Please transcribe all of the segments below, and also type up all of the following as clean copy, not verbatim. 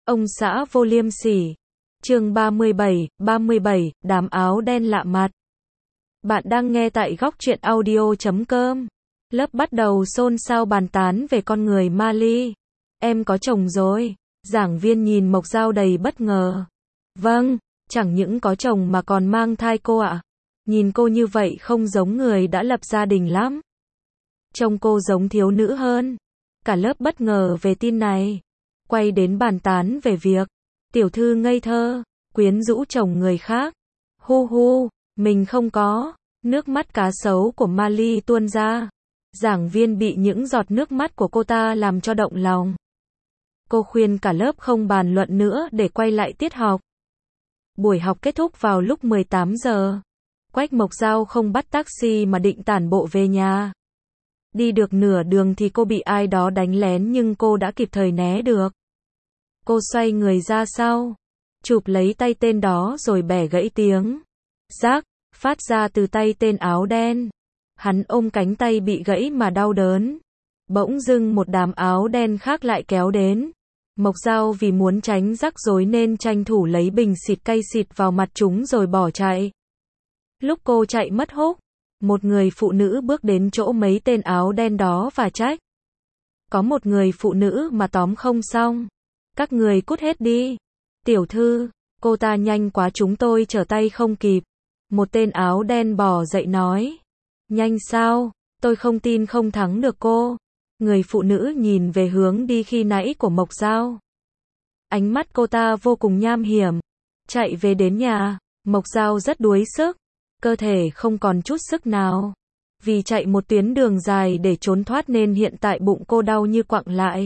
Ông xã vô liêm sỉ. Chương 37, đám áo đen lạ mặt. Bạn đang nghe tại góc truyện audio.com. Lớp bắt đầu xôn xao bàn tán về con người Mali. Em có chồng rồi. Giảng viên nhìn Mộc Dao đầy bất ngờ. Vâng, chẳng những có chồng mà còn mang thai cô ạ. Nhìn cô như vậy không giống người đã lập gia đình lắm. Trông cô giống thiếu nữ hơn. Cả lớp bất ngờ về tin này. Quay đến bàn tán về việc tiểu thư ngây thơ, quyến rũ chồng người khác. Hu hu, mình không có. Nước mắt cá sấu của Mali tuôn ra. Giảng viên bị những giọt nước mắt của cô ta làm cho động lòng. Cô khuyên cả lớp không bàn luận nữa để quay lại tiết học. Buổi học kết thúc vào lúc 18 giờ. Quách Mộc Dao không bắt taxi mà định tản bộ về nhà. Đi được nửa đường thì cô bị ai đó đánh lén nhưng cô đã kịp thời né được. Cô xoay người ra sau, chụp lấy tay tên đó rồi bẻ gãy tiếng rác phát ra từ tay tên áo đen. Hắn ôm cánh tay bị gãy mà đau đớn. Bỗng dưng một đám áo đen khác lại kéo đến. Mộc Dao vì muốn tránh rắc rối nên tranh thủ lấy bình xịt cay xịt vào mặt chúng rồi bỏ chạy. Lúc cô chạy mất hút, một người phụ nữ bước đến chỗ mấy tên áo đen đó và trách. Có một người phụ nữ mà tóm không xong. Các người cút hết đi. Tiểu thư, cô ta nhanh quá chúng tôi trở tay không kịp. Một tên áo đen bò dậy nói. Nhanh sao, tôi không tin không thắng được cô. Người phụ nữ nhìn về hướng đi khi nãy của Mộc Dao. Ánh mắt cô ta vô cùng nham hiểm. Chạy về đến nhà, Mộc Dao rất đuối sức. Cơ thể không còn chút sức nào. Vì chạy một tuyến đường dài để trốn thoát nên hiện tại bụng cô đau như quặng lại.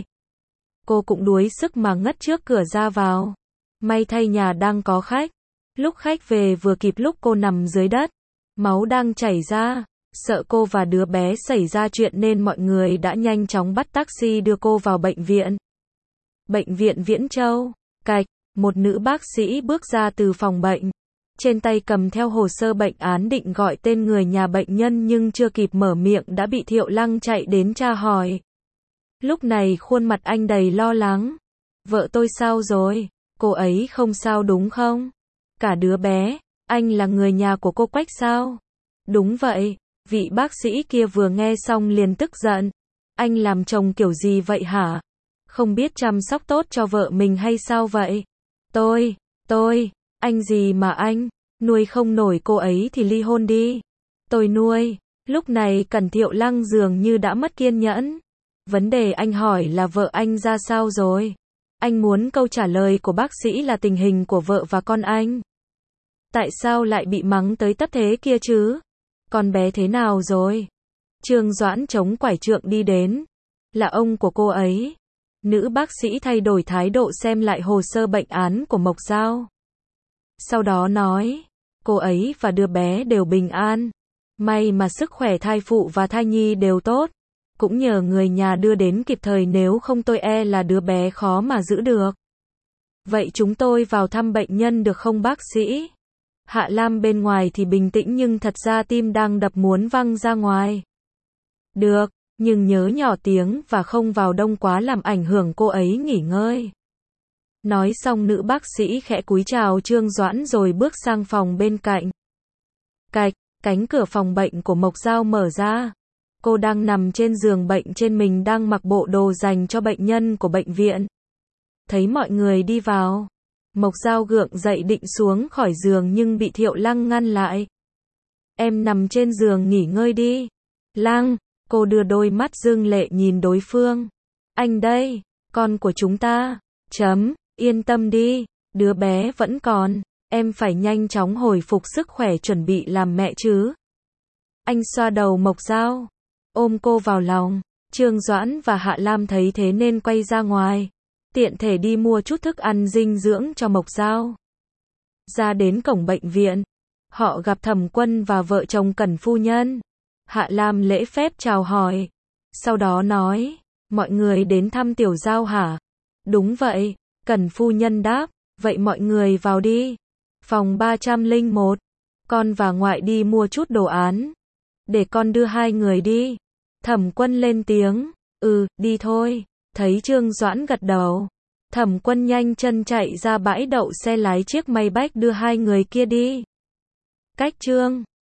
Cô cũng đuối sức mà ngất trước cửa ra vào. May thay nhà đang có khách. Lúc khách về vừa kịp lúc cô nằm dưới đất. Máu đang chảy ra. Sợ cô và đứa bé xảy ra chuyện nên mọi người đã nhanh chóng bắt taxi đưa cô vào bệnh viện. Bệnh viện Viễn Châu. Cạch, một nữ bác sĩ bước ra từ phòng bệnh. Trên tay cầm theo hồ sơ bệnh án định gọi tên người nhà bệnh nhân nhưng chưa kịp mở miệng đã bị Thiệu Lăng chạy đến tra hỏi. Lúc này khuôn mặt anh đầy lo lắng. Vợ tôi sao rồi? Cô ấy không sao đúng không? Cả đứa bé, anh là người nhà của cô Quách sao? Đúng vậy, vị bác sĩ kia vừa nghe xong liền tức giận. Anh làm chồng kiểu gì vậy hả? Không biết chăm sóc tốt cho vợ mình hay sao vậy? Tôi, anh gì mà anh? Nuôi không nổi cô ấy thì ly hôn đi. Tôi nuôi. Lúc này Cẩn Thiệu Lăng dường như đã mất kiên nhẫn. Vấn đề anh hỏi là vợ anh ra sao rồi? Anh muốn câu trả lời của bác sĩ là tình hình của vợ và con anh. Tại sao lại bị mắng tới tấp thế kia chứ? Con bé thế nào rồi? Trương Doãn chống quải trượng đi đến. Là ông của cô ấy. Nữ bác sĩ thay đổi thái độ xem lại hồ sơ bệnh án của Mộc Dao. Sau đó nói, cô ấy và đứa bé đều bình an. May mà sức khỏe thai phụ và thai nhi đều tốt. Cũng nhờ người nhà đưa đến kịp thời nếu không tôi e là đứa bé khó mà giữ được. Vậy chúng tôi vào thăm bệnh nhân được không bác sĩ? Hạ Lam bên ngoài thì bình tĩnh nhưng thật ra tim đang đập muốn văng ra ngoài. Được, nhưng nhớ nhỏ tiếng và không vào đông quá làm ảnh hưởng cô ấy nghỉ ngơi. Nói xong nữ bác sĩ khẽ cúi chào Trương Doãn rồi bước sang phòng bên cạnh. Cạch, cánh cửa phòng bệnh của Mộc Dao mở ra. Cô đang nằm trên giường bệnh trên mình đang mặc bộ đồ dành cho bệnh nhân của bệnh viện. Thấy mọi người đi vào. Mộc Dao gượng dậy định xuống khỏi giường nhưng bị Thiệu Lăng ngăn lại. Em nằm trên giường nghỉ ngơi đi. Lăng, cô đưa đôi mắt rưng lệ nhìn đối phương. Anh đây, con của chúng ta. Yên tâm đi, đứa bé vẫn còn. Em phải nhanh chóng hồi phục sức khỏe chuẩn bị làm mẹ chứ. Anh xoa đầu Mộc Dao. Ôm cô vào lòng. Trương Doãn và Hạ Lam thấy thế nên quay ra ngoài. Tiện thể đi mua chút thức ăn dinh dưỡng cho Mộc Dao. Ra đến cổng bệnh viện. Họ gặp Thẩm Quân và vợ chồng Cẩn phu nhân. Hạ Lam lễ phép chào hỏi. Sau đó nói, mọi người đến thăm Tiểu Dao hả? Đúng vậy, Cẩn phu nhân đáp. Vậy mọi người vào đi. Phòng 301. Con và ngoại đi mua chút đồ án. Để con đưa hai người đi. Thẩm Quân lên tiếng. Đi thôi. Thấy Trương Doãn gật đầu. Thẩm Quân nhanh chân chạy ra bãi đậu xe lái chiếc Maybach đưa hai người kia đi. Cách chương